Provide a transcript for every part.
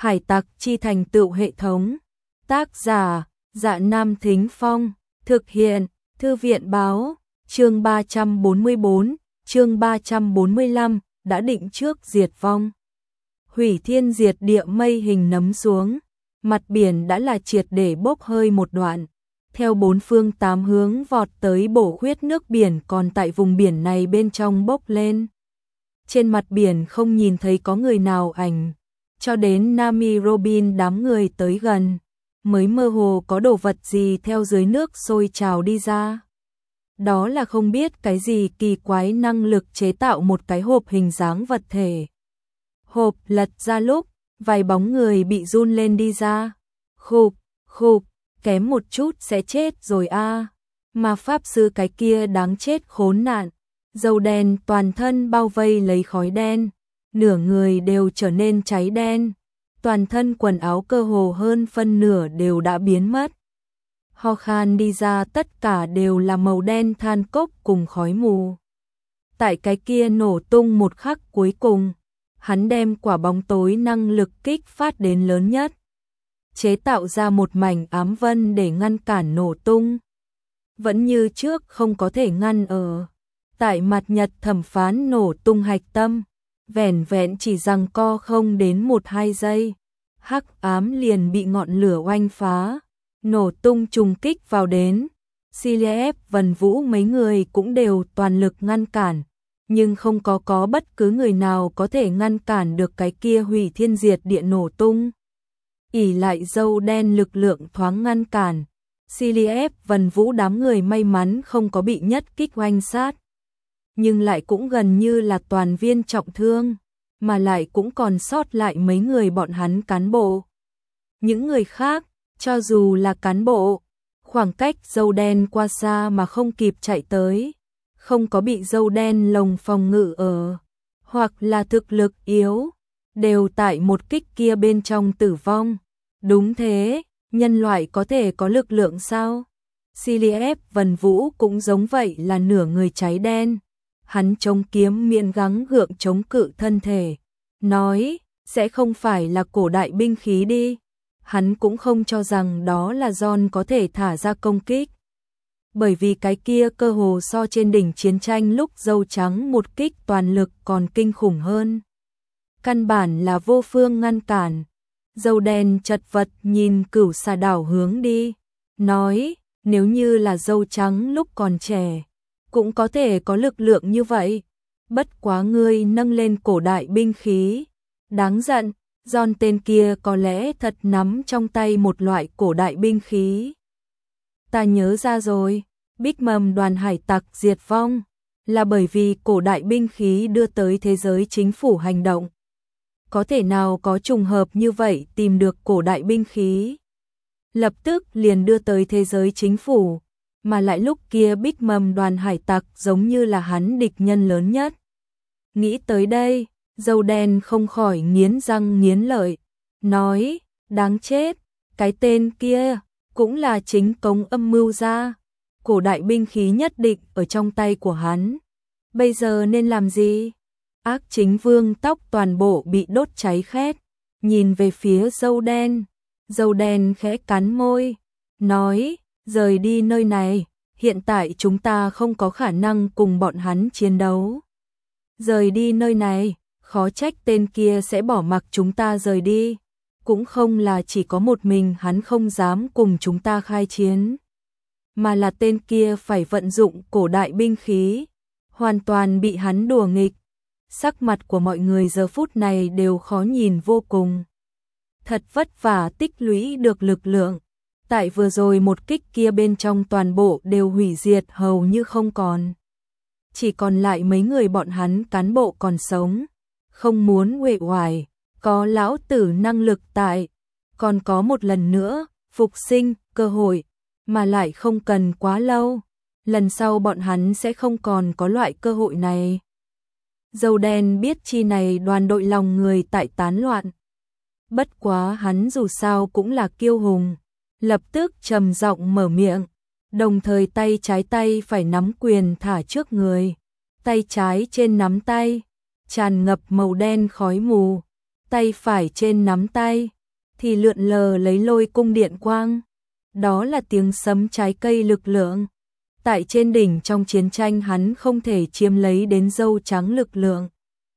Hải tặc chi thành tựu hệ thống. Tác giả, Dạ Nam Thính Phong. Thực hiện, Thư viện báo. Chương 344, chương 345, đã định trước diệt vong. Hủy thiên diệt địa mây hình nấm xuống. Mặt biển đã là triệt để bốc hơi một đoạn. Theo bốn phương tám hướng vọt tới bổ khuyết nước biển còn tại vùng biển này bên trong bốc lên. Trên mặt biển không nhìn thấy có người nào ảnh. Cho đến Nami Robin đám người tới gần, mới mơ hồ có đồ vật gì theo dưới nước sôi trào đi ra. Đó là không biết cái gì kỳ quái năng lực chế tạo một cái hộp hình dáng vật thể. Hộp lật ra lúc, vài bóng người bị run lên đi ra. Khục, khục, kém một chút sẽ chết rồi a. Mà pháp sư cái kia đáng chết khốn nạn. Dầu đen toàn thân bao vây lấy khói đen, nửa người đều trở nên cháy đen, toàn thân quần áo cơ hồ hơn phân nửa đều đã biến mất. Ho khan đi ra tất cả đều là màu đen than cốc cùng khói mù. Tại cái kia nổ tung một khắc cuối cùng, hắn đem quả bóng tối năng lực kích phát đến lớn nhất, chế tạo ra một mảnh ám vân để ngăn cản nổ tung. Vẫn như trước không có thể ngăn ở tại mặt nhật thẩm phán nổ tung hạch tâm, vẻn vẹn chỉ giằng co không đến 1-2 giây, hắc ám liền bị ngọn lửa oanh phá, nổ tung trùng kích vào đến. Ciliev, Vân Vũ mấy người cũng đều toàn lực ngăn cản, nhưng không có bất cứ người nào có thể ngăn cản được cái kia hủy thiên diệt địa nổ tung. Ỷ lại dâu đen lực lượng thoáng ngăn cản, Ciliev, Vân Vũ đám người may mắn không có bị nhất kích oanh sát, nhưng lại cũng gần như là toàn viên trọng thương, mà lại cũng còn sót lại mấy người bọn hắn cán bộ. Những người khác, cho dù là cán bộ, khoảng cách dâu đen qua xa mà không kịp chạy tới, không có bị dâu đen lồng phòng ngự ở, hoặc là thực lực yếu, đều tại một kích kia bên trong tử vong. Đúng thế, nhân loại có thể có lực lượng sao? Ciliev, Vân Vũ cũng giống vậy là nửa người cháy đen. Hắn chống kiếm miệng gắng gượng chống cự thân thể, nói, sẽ không phải là cổ đại binh khí đi. Hắn cũng không cho rằng đó là John có thể thả ra công kích. Bởi vì cái kia cơ hồ so trên đỉnh chiến tranh lúc dâu trắng một kích toàn lực còn kinh khủng hơn. Căn bản là vô phương ngăn cản. Dâu đen chật vật nhìn Cửu Xà đảo hướng đi, nói, nếu như là dâu trắng lúc còn trẻ, cũng có thể có lực lượng như vậy. Bất quá ngươi nâng lên cổ đại binh khí. Đáng giận, John tên kia có lẽ thật nắm trong tay một loại cổ đại binh khí. Ta nhớ ra rồi, Big Mom đoàn hải tặc diệt vong, là bởi vì cổ đại binh khí đưa tới thế giới chính phủ hành động. Có thể nào có trùng hợp như vậy tìm được cổ đại binh khí, lập tức liền đưa tới thế giới chính phủ. Mà lại lúc kia Big Mom đoàn hải tặc giống như là hắn địch nhân lớn nhất. Nghĩ tới đây, dâu đen không khỏi nghiến răng nghiến lợi, nói, đáng chết, cái tên kia, cũng là chính cống âm mưu ra, cổ đại binh khí nhất định ở trong tay của hắn. Bây giờ nên làm gì? Ác chính vương tóc toàn bộ bị đốt cháy khét, nhìn về phía dâu đen khẽ cắn môi, nói, rời đi nơi này, hiện tại chúng ta không có khả năng cùng bọn hắn chiến đấu. Rời đi nơi này, khó trách tên kia sẽ bỏ mặc chúng ta rời đi, cũng không là chỉ có một mình hắn không dám cùng chúng ta khai chiến, mà là tên kia phải vận dụng cổ đại binh khí, hoàn toàn bị hắn đùa nghịch. Sắc mặt của mọi người giờ phút này đều khó nhìn vô cùng. Thật vất vả tích lũy được lực lượng, tại vừa rồi một kích kia bên trong toàn bộ đều hủy diệt hầu như không còn. Chỉ còn lại mấy người bọn hắn cán bộ còn sống, không muốn uể oải, có lão tử năng lực tại, còn có một lần nữa, phục sinh, cơ hội, mà lại không cần quá lâu, lần sau bọn hắn sẽ không còn có loại cơ hội này. Dâu đen biết chi này đoàn đội lòng người tại tán loạn. Bất quá hắn dù sao cũng là kiêu hùng, lập tức trầm giọng mở miệng, đồng thời tay trái phải nắm quyền thả trước người, tay trái trên nắm tay, tràn ngập màu đen khói mù, tay phải trên nắm tay thì lượn lờ lấy lôi cung điện quang. Đó là tiếng sấm trái cây lực lượng. Tại trên đỉnh trong chiến tranh hắn không thể chiếm lấy đến dâu trắng lực lượng.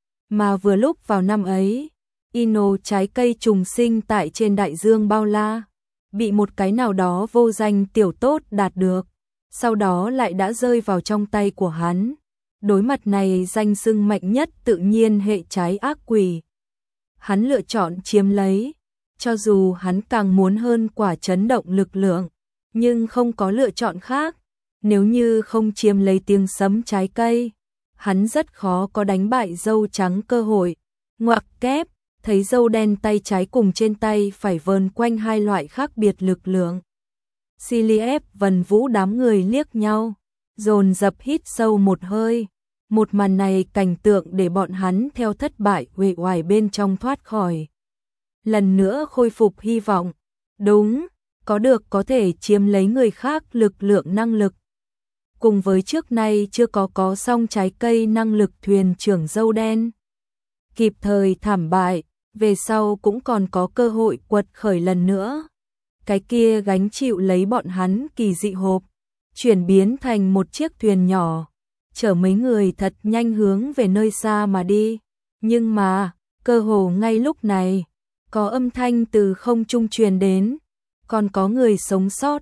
Mà vừa lúc vào năm ấy, Ino trái cây trùng sinh tại trên đại dương bao la, bị một cái nào đó vô danh tiểu tốt đạt được, sau đó lại đã rơi vào trong tay của hắn. Đối mặt này danh xưng mạnh nhất tự nhiên hệ trái ác quỷ. Hắn lựa chọn chiếm lấy, cho dù hắn càng muốn hơn quả chấn động lực lượng, nhưng không có lựa chọn khác. Nếu như không chiếm lấy tiếng sấm trái cây, hắn rất khó có đánh bại dâu trắng cơ hội. Ngoặc kép, thấy dâu đen tay trái cùng trên tay phải vờn quanh hai loại khác biệt lực lượng. Siliep Vân Vũ đám người liếc nhau, dồn dập hít sâu một hơi. Một màn này cảnh tượng để bọn hắn theo thất bại uể oải bên trong thoát khỏi. Lần nữa khôi phục hy vọng. Đúng, có được có thể chiếm lấy người khác lực lượng năng lực. Cùng với trước nay chưa có xong trái cây năng lực thuyền trưởng dâu đen. Kịp thời thảm bại, về sau cũng còn có cơ hội quật khởi lần nữa. Cái kia gánh chịu lấy bọn hắn kỳ dị hộp, chuyển biến thành một chiếc thuyền nhỏ, chở mấy người thật nhanh hướng về nơi xa mà đi. Nhưng mà, cơ hồ ngay lúc này, có âm thanh từ không trung truyền đến, còn có người sống sót,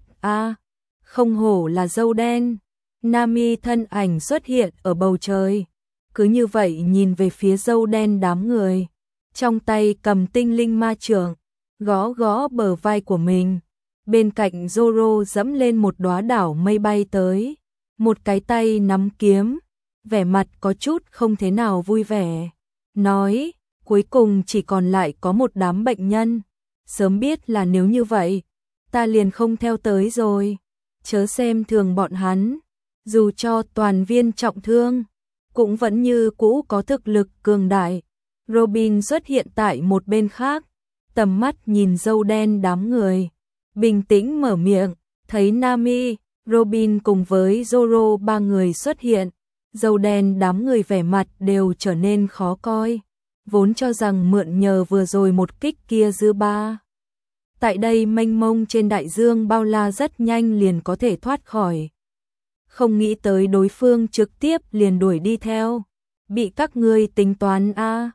không hổ là dâu đen. Nami thân ảnh xuất hiện ở bầu trời, cứ như vậy nhìn về phía dâu đen đám người, trong tay cầm tinh linh ma trượng, gõ gõ bờ vai của mình. Bên cạnh Zoro dẫm lên một đóa đảo mây bay tới, một cái tay nắm kiếm, vẻ mặt có chút không thế nào vui vẻ, nói, cuối cùng chỉ còn lại có một đám bệnh nhân, sớm biết là nếu như vậy, ta liền không theo tới rồi, chớ xem thường bọn hắn, dù cho toàn viên trọng thương, cũng vẫn như cũ có thực lực cường đại. Robin xuất hiện tại một bên khác, tầm mắt nhìn dâu đen đám người, bình tĩnh mở miệng, thấy Nami, Robin cùng với Zoro ba người xuất hiện, dâu đen đám người vẻ mặt đều trở nên khó coi, vốn cho rằng mượn nhờ vừa rồi một kích kia dư ba. Tại đây mênh mông trên đại dương bao la rất nhanh liền có thể thoát khỏi. Không nghĩ tới đối phương trực tiếp liền đuổi đi theo, bị các ngươi tính toán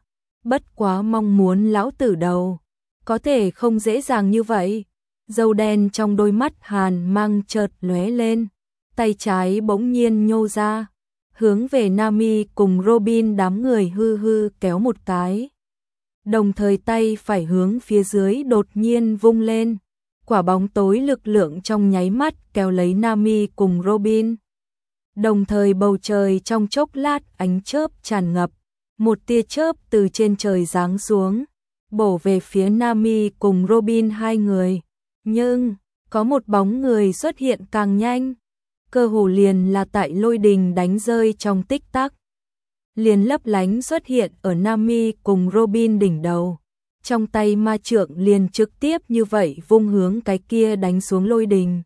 bất quá mong muốn lão tử đầu, có thể không dễ dàng như vậy. Dâu đen trong đôi mắt hàn mang chợt lóe lên, tay trái bỗng nhiên nhô ra, hướng về Nami cùng Robin đám người hư hư kéo một cái. Đồng thời tay phải hướng phía dưới đột nhiên vung lên, quả bóng tối lực lượng trong nháy mắt kéo lấy Nami cùng Robin. Đồng thời bầu trời trong chốc lát ánh chớp tràn ngập, một tia chớp từ trên trời giáng xuống, bổ về phía Nami cùng Robin hai người. Nhưng, có một bóng người xuất hiện càng nhanh, cơ hồ liền là tại lôi đình đánh rơi trong tích tắc. Liền lấp lánh xuất hiện ở Nami cùng Robin đỉnh đầu, trong tay ma trượng liền trực tiếp như vậy vung hướng cái kia đánh xuống lôi đình.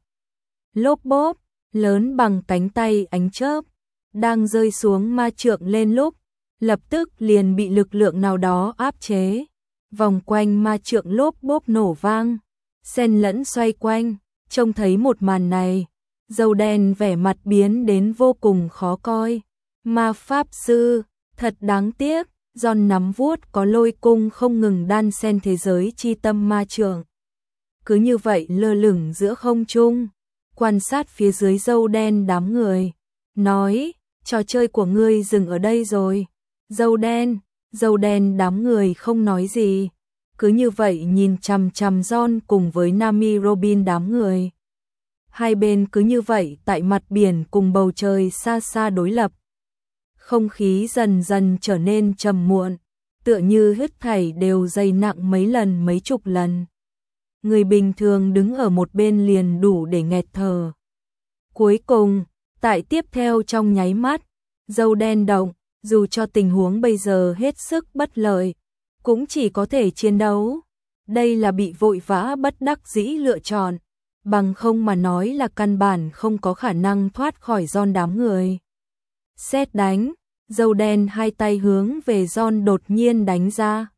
Lốp bốp, lớn bằng cánh tay ánh chớp, đang rơi xuống ma trượng lên lúc, lập tức liền bị lực lượng nào đó áp chế, vòng quanh ma trượng lốp bốp nổ vang, xen lẫn xoay quanh. Trông thấy một màn này, dâu đen vẻ mặt biến đến vô cùng khó coi. Ma pháp sư, thật đáng tiếc, giòn nắm vuốt có lôi cung không ngừng đan xen thế giới chi tâm ma trượng. Cứ như vậy lơ lửng giữa không trung, quan sát phía dưới dâu đen đám người, nói, trò chơi của ngươi dừng ở đây rồi. Dâu đen đám người không nói gì, cứ như vậy nhìn chằm chằm John cùng với Nami Robin đám người. Hai bên cứ như vậy tại mặt biển cùng bầu trời xa xa đối lập. Không khí dần dần trở nên trầm muộn, tựa như hết thảy đều dày nặng mấy lần mấy chục lần. Người bình thường đứng ở một bên liền đủ để nghẹt thở. Cuối cùng, tại tiếp theo trong nháy mắt, dâu đen động, dù cho tình huống bây giờ hết sức bất lợi, cũng chỉ có thể chiến đấu. Đây là bị vội vã bất đắc dĩ lựa chọn, bằng không mà nói là căn bản không có khả năng thoát khỏi John đám người. Sét đánh, dâu đen hai tay hướng về John đột nhiên đánh ra.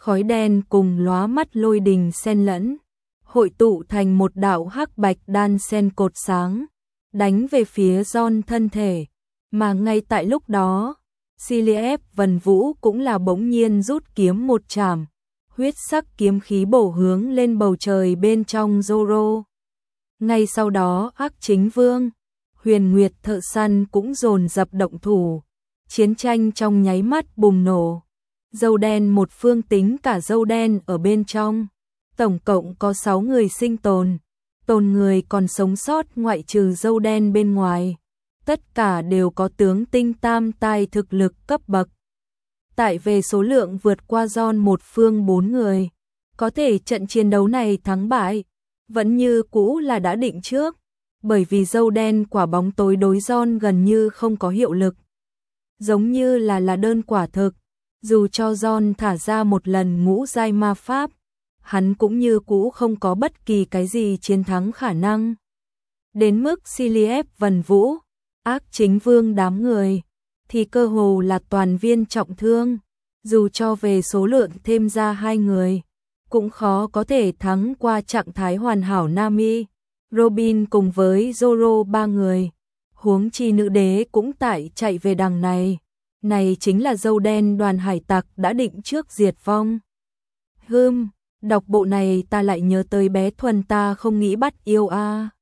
khói đen cùng lóa mắt lôi đình xen lẫn, hội tụ thành một đạo hắc bạch đan xen cột sáng, đánh về phía John thân thể, mà ngay tại lúc đó, Cillian Vân Vũ cũng là bỗng nhiên rút kiếm một chảm, huyết sắc kiếm khí bổ hướng lên bầu trời bên trong Zoro. Ngay sau đó Ác Chính Vương, Huyền Nguyệt thợ săn cũng dồn dập động thủ, chiến tranh trong nháy mắt bùng nổ. Dâu đen một phương tính cả dâu đen ở bên trong, tổng cộng có 6 người sinh tồn, người còn sống sót ngoại trừ dâu đen bên ngoài, tất cả đều có tướng tinh tam tai thực lực cấp bậc. Tại về số lượng vượt qua John một phương 4 người, có thể trận chiến đấu này thắng bại, vẫn như cũ là đã định trước, bởi vì dâu đen quả bóng tối đối John gần như không có hiệu lực. Giống như là đơn quả thực, dù cho John thả ra một lần ngũ giai ma pháp, hắn cũng như cũ không có bất kỳ cái gì chiến thắng khả năng. Đến mức Cillian Vân Vũ, Ác Chính Vương đám người, thì cơ hồ là toàn viên trọng thương, dù cho về số lượng thêm ra 2 người, cũng khó có thể thắng qua trạng thái hoàn hảo Nami, Robin cùng với Zoro 3 người. Huống chi nữ đế cũng tại chạy về đằng này. Này chính là dâu đen đoàn hải tặc đã định trước diệt vong. Đọc bộ này ta lại nhớ tới bé Thuần ta không nghĩ bắt yêu a.